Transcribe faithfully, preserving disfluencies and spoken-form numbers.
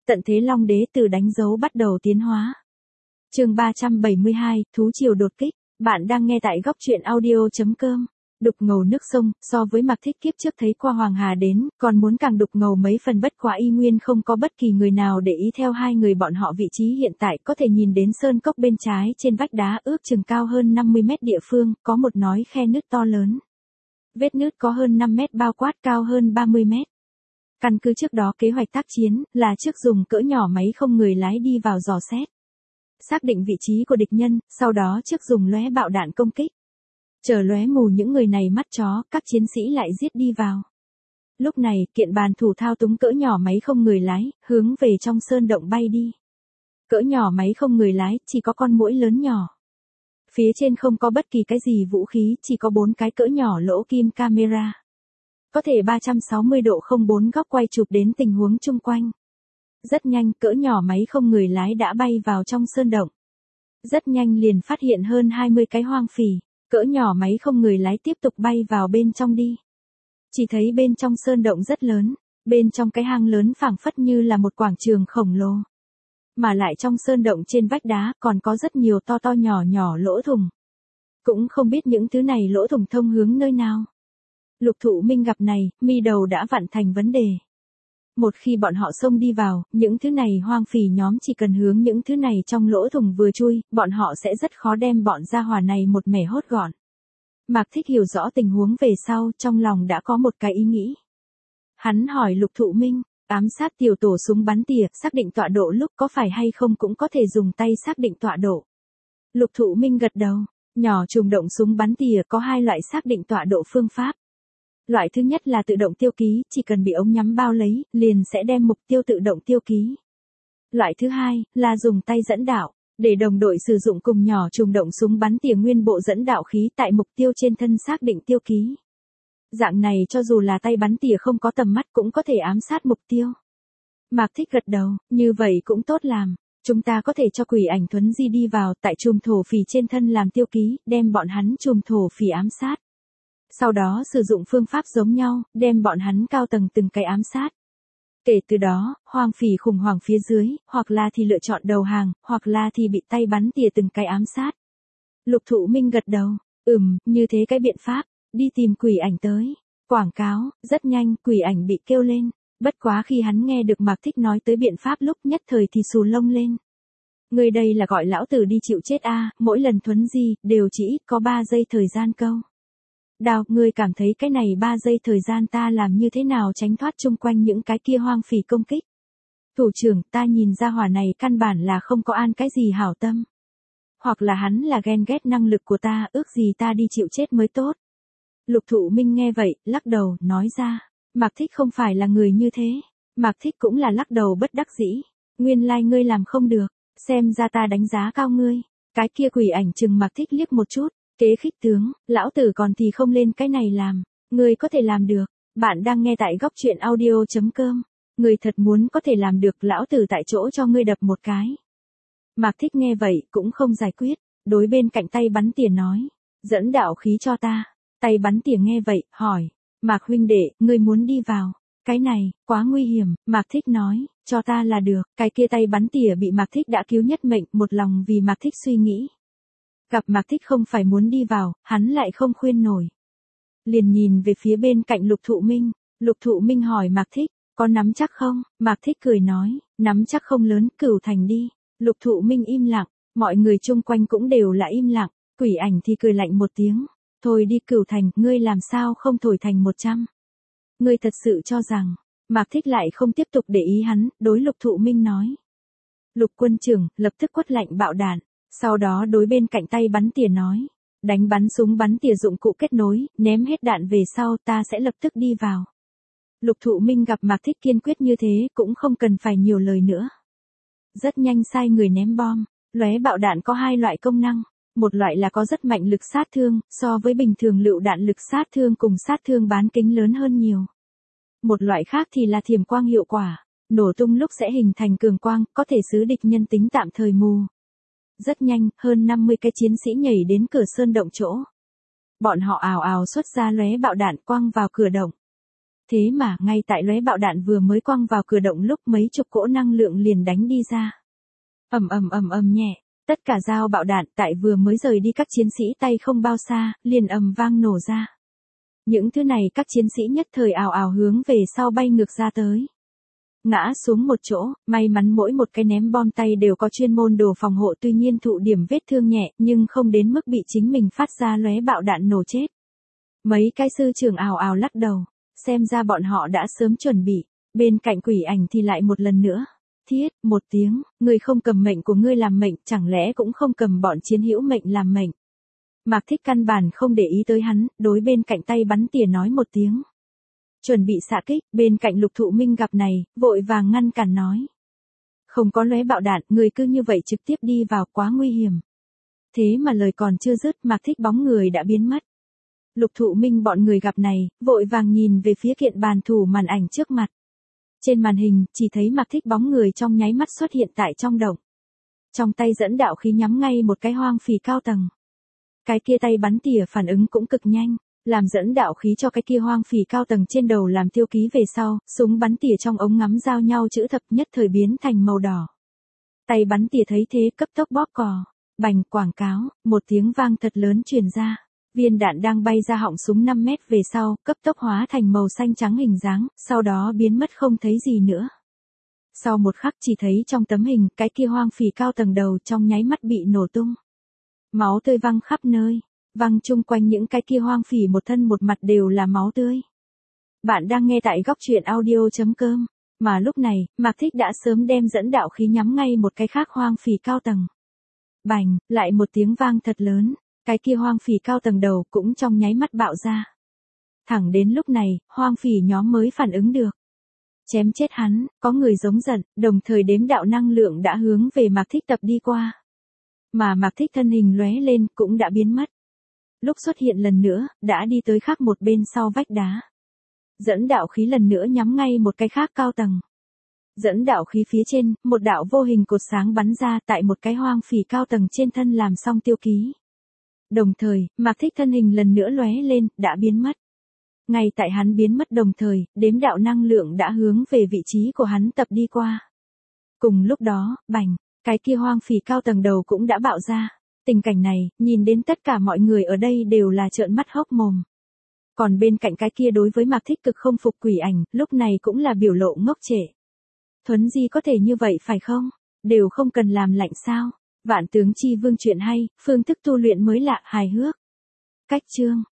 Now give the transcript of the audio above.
Tận thế Long Đế từ đánh dấu bắt đầu tiến hóa. Chương ba trăm bảy mươi hai, thú triều đột kích. Bạn đang nghe tại góc truyện audio chấm com. Đục ngầu nước sông, so với Mạc Thích kiếp trước thấy qua Hoàng Hà đến, còn muốn càng đục ngầu mấy phần, bất quá y nguyên không có bất kỳ người nào để ý theo hai người bọn họ. Vị trí hiện tại có thể nhìn đến sơn cốc bên trái trên vách đá ước chừng cao hơn năm mươi mét địa phương, có một nói khe nứt to lớn. Vết nứt có hơn năm mét, bao quát cao hơn ba mươi mét. Căn cứ trước đó kế hoạch tác chiến, là trước dùng cỡ nhỏ máy không người lái đi vào dò xét. Xác định vị trí của địch nhân, sau đó trước dùng lóe bạo đạn công kích. Chờ lóe mù những người này mắt chó, các chiến sĩ lại giết đi vào. Lúc này, kiện bàn thủ thao túng cỡ nhỏ máy không người lái, hướng về trong sơn động bay đi. Cỡ nhỏ máy không người lái, chỉ có con muỗi lớn nhỏ. Phía trên không có bất kỳ cái gì vũ khí, chỉ có bốn cái cỡ nhỏ lỗ kim camera. Có thể ba trăm sáu mươi độ không bốn góc quay chụp đến tình huống chung quanh. Rất nhanh, cỡ nhỏ máy không người lái đã bay vào trong sơn động. Rất nhanh liền phát hiện hơn hai mươi cái hoang phì. Cỡ nhỏ máy không người lái tiếp tục bay vào bên trong đi. Chỉ thấy bên trong sơn động rất lớn, bên trong cái hang lớn phảng phất như là một quảng trường khổng lồ. Mà lại trong sơn động trên vách đá còn có rất nhiều to to nhỏ nhỏ lỗ thủng. Cũng không biết những thứ này lỗ thủng thông hướng nơi nào. Lục Thụ Minh gặp này, mi đầu đã vặn thành vấn đề. Một khi bọn họ xông đi vào, những thứ này hoang phì nhóm chỉ cần hướng những thứ này trong lỗ thủng vừa chui, bọn họ sẽ rất khó đem bọn gia hỏa này một mẻ hốt gọn. Mạc Thích hiểu rõ tình huống về sau, trong lòng đã có một cái ý nghĩ. Hắn hỏi Lục Thụ Minh, ám sát tiểu tổ súng bắn tỉa, xác định tọa độ lúc có phải hay không cũng có thể dùng tay xác định tọa độ. Lục Thụ Minh gật đầu, nhỏ trùng động súng bắn tỉa có hai loại xác định tọa độ phương pháp. Loại thứ nhất là tự động tiêu ký, chỉ cần bị ống nhắm bao lấy, liền sẽ đem mục tiêu tự động tiêu ký. Loại thứ hai, là dùng tay dẫn đạo, để đồng đội sử dụng cùng nhỏ trùng động súng bắn tỉa nguyên bộ dẫn đạo khí tại mục tiêu trên thân xác định tiêu ký. Dạng này cho dù là tay bắn tỉa không có tầm mắt cũng có thể ám sát mục tiêu. Mạc Thích gật đầu, như vậy cũng tốt làm. Chúng ta có thể cho quỷ ảnh thuấn di đi vào tại chùm thổ phỉ trên thân làm tiêu ký, đem bọn hắn chùm thổ phỉ ám sát. Sau đó sử dụng phương pháp giống nhau, đem bọn hắn cao tầng từng cái ám sát. Kể từ đó, hoang phỉ khủng hoảng phía dưới, hoặc là thì lựa chọn đầu hàng, hoặc là thì bị tay bắn tỉa từng cái ám sát. Lục Thụ Minh gật đầu, ừm, như thế cái biện pháp, đi tìm quỷ ảnh tới. Quảng cáo, rất nhanh, quỷ ảnh bị kêu lên. Bất quá khi hắn nghe được Mạc Thích nói tới biện pháp lúc nhất thời thì xù lông lên. Người đây là gọi lão tử đi chịu chết a, à, mỗi lần thuấn di, đều chỉ ít có ba giây thời gian câu. Đào, ngươi cảm thấy cái này ba giây thời gian ta làm như thế nào tránh thoát chung quanh những cái kia hoang phỉ công kích? Thủ trưởng, ta nhìn ra hỏa này căn bản là không có an cái gì hảo tâm. Hoặc là hắn là ghen ghét năng lực của ta, ước gì ta đi chịu chết mới tốt. Lục Thụ Minh nghe vậy, lắc đầu, nói ra, Mạc Thích không phải là người như thế. Mạc Thích cũng là lắc đầu bất đắc dĩ. Nguyên lai like ngươi làm không được, xem ra ta đánh giá cao ngươi. Cái kia quỷ ảnh chừng Mạc Thích liếc một chút. Kế khích tướng, lão tử còn thì không lên cái này làm, người có thể làm được. Bạn đang nghe tại góc truyện audio chấm com. Người thật muốn có thể làm được, lão tử tại chỗ cho ngươi đập một cái. Mạc Thích nghe vậy cũng không giải quyết, đối bên cạnh tay bắn tỉa nói, dẫn đạo khí cho ta. Tay bắn tỉa nghe vậy, hỏi, Mạc huynh đệ, ngươi muốn đi vào? Cái này, quá nguy hiểm, Mạc Thích nói, cho ta là được. Cái kia tay bắn tỉa bị Mạc Thích đã cứu nhất mệnh, một lòng vì Mạc Thích suy nghĩ. Gặp Mạc Thích không phải muốn đi vào, hắn lại không khuyên nổi. Liền nhìn về phía bên cạnh Lục Thụ Minh. Lục Thụ Minh hỏi Mạc Thích, có nắm chắc không? Mạc Thích cười nói, nắm chắc không lớn, Cửu Thành đi. Lục Thụ Minh im lặng, mọi người chung quanh cũng đều là im lặng. Quỷ ảnh thì cười lạnh một tiếng, thôi đi Cửu Thành, ngươi làm sao không thổi thành một trăm? Ngươi thật sự cho rằng, Mạc Thích lại không tiếp tục để ý hắn, đối Lục Thụ Minh nói. Lục quân trưởng, lập tức quất lạnh bạo đạn. Sau đó đối bên cạnh tay bắn tỉa nói, đánh bắn súng bắn tỉa dụng cụ kết nối, ném hết đạn về sau ta sẽ lập tức đi vào. Lục Thụ Minh gặp Mạc Thích kiên quyết như thế cũng không cần phải nhiều lời nữa. Rất nhanh sai người ném bom, lóe bạo đạn có hai loại công năng, một loại là có rất mạnh lực sát thương, so với bình thường lựu đạn lực sát thương cùng sát thương bán kính lớn hơn nhiều. Một loại khác thì là thiểm quang hiệu quả, nổ tung lúc sẽ hình thành cường quang, có thể xứ địch nhân tính tạm thời mù. Rất nhanh, hơn năm mươi cái chiến sĩ nhảy đến cửa sơn động chỗ. Bọn họ ào ào xuất ra lóe bạo đạn quăng vào cửa động. Thế mà ngay tại lóe bạo đạn vừa mới quăng vào cửa động lúc mấy chục cỗ năng lượng liền đánh đi ra. Ầm ầm ầm ầm nhẹ, tất cả dao bạo đạn tại vừa mới rời đi các chiến sĩ tay không bao xa, liền ầm vang nổ ra. Những thứ này các chiến sĩ nhất thời ào ào hướng về sau bay ngược ra tới. Ngã xuống một chỗ, may mắn mỗi một cái ném bom tay đều có chuyên môn đồ phòng hộ, tuy nhiên thụ điểm vết thương nhẹ nhưng không đến mức bị chính mình phát ra lóe bạo đạn nổ chết. Mấy cái sư trưởng ào ào lắc đầu, xem ra bọn họ đã sớm chuẩn bị. Bên cạnh Quỷ Ảnh thì lại một lần nữa. Thiết, một tiếng, ngươi không cầm mệnh của ngươi làm mệnh, chẳng lẽ cũng không cầm bọn chiến hữu mệnh làm mệnh. Mạc Thích căn bản không để ý tới hắn, đối bên cạnh tay bắn tỉa nói một tiếng. Chuẩn bị xạ kích, bên cạnh Lục Thụ Minh gặp này, vội vàng ngăn cản nói. Không có lóe bạo đạn, người cứ như vậy trực tiếp đi vào quá nguy hiểm. Thế mà lời còn chưa dứt, Mạc Thích bóng người đã biến mất. Lục Thụ Minh bọn người gặp này, vội vàng nhìn về phía kiện bàn thủ màn ảnh trước mặt. Trên màn hình, chỉ thấy Mạc Thích bóng người trong nháy mắt xuất hiện tại trong động. Trong tay dẫn đạo khí nhắm ngay một cái hoang phì cao tầng. Cái kia tay bắn tỉa phản ứng cũng cực nhanh, làm dẫn đạo khí cho cái kia hoang phì cao tầng trên đầu làm tiêu ký về sau, súng bắn tỉa trong ống ngắm giao nhau chữ thập nhất thời biến thành màu đỏ. Tay bắn tỉa thấy thế cấp tốc bóp cò, bành quảng cáo, một tiếng vang thật lớn truyền ra. Viên đạn đang bay ra họng súng năm mét về sau, cấp tốc hóa thành màu xanh trắng hình dáng, sau đó biến mất không thấy gì nữa. Sau một khắc chỉ thấy trong tấm hình, cái kia hoang phì cao tầng đầu trong nháy mắt bị nổ tung. Máu tươi văng khắp nơi, văng chung quanh những cái kia hoang phì một thân một mặt đều là máu tươi. Bạn đang nghe tại góc truyện audio chấm com, mà lúc này, Mạc Thích đã sớm đem dẫn đạo khí nhắm ngay một cái khác hoang phì cao tầng. Bành, lại một tiếng vang thật lớn. Cái kia hoang phì cao tầng đầu cũng trong nháy mắt bạo ra. Thẳng đến lúc này, hoang phì nhóm mới phản ứng được. Chém chết hắn, có người giống giận, đồng thời đếm đạo năng lượng đã hướng về Mạc Thích tập đi qua. Mà Mạc Thích thân hình lóe lên cũng đã biến mất. Lúc xuất hiện lần nữa, đã đi tới khác một bên sau vách đá. Dẫn đạo khí lần nữa nhắm ngay một cái khác cao tầng. Dẫn đạo khí phía trên, một đạo vô hình cột sáng bắn ra tại một cái hoang phì cao tầng trên thân làm xong tiêu ký. Đồng thời, Mạc Thích thân hình lần nữa lóe lên, đã biến mất. Ngay tại hắn biến mất đồng thời, đếm đạo năng lượng đã hướng về vị trí của hắn tập đi qua. Cùng lúc đó, bành, cái kia hoang phì cao tầng đầu cũng đã bạo ra. Tình cảnh này, nhìn đến tất cả mọi người ở đây đều là trợn mắt hốc mồm. Còn bên cạnh cái kia đối với Mạc Thích cực không phục Quỷ Ảnh, lúc này cũng là biểu lộ ngốc trệ. Thuấn di có thể như vậy phải không? Đều không cần làm lạnh sao? Vạn Tướng Chi Vương truyện hay, phương thức tu luyện mới lạ hài hước. Cách chương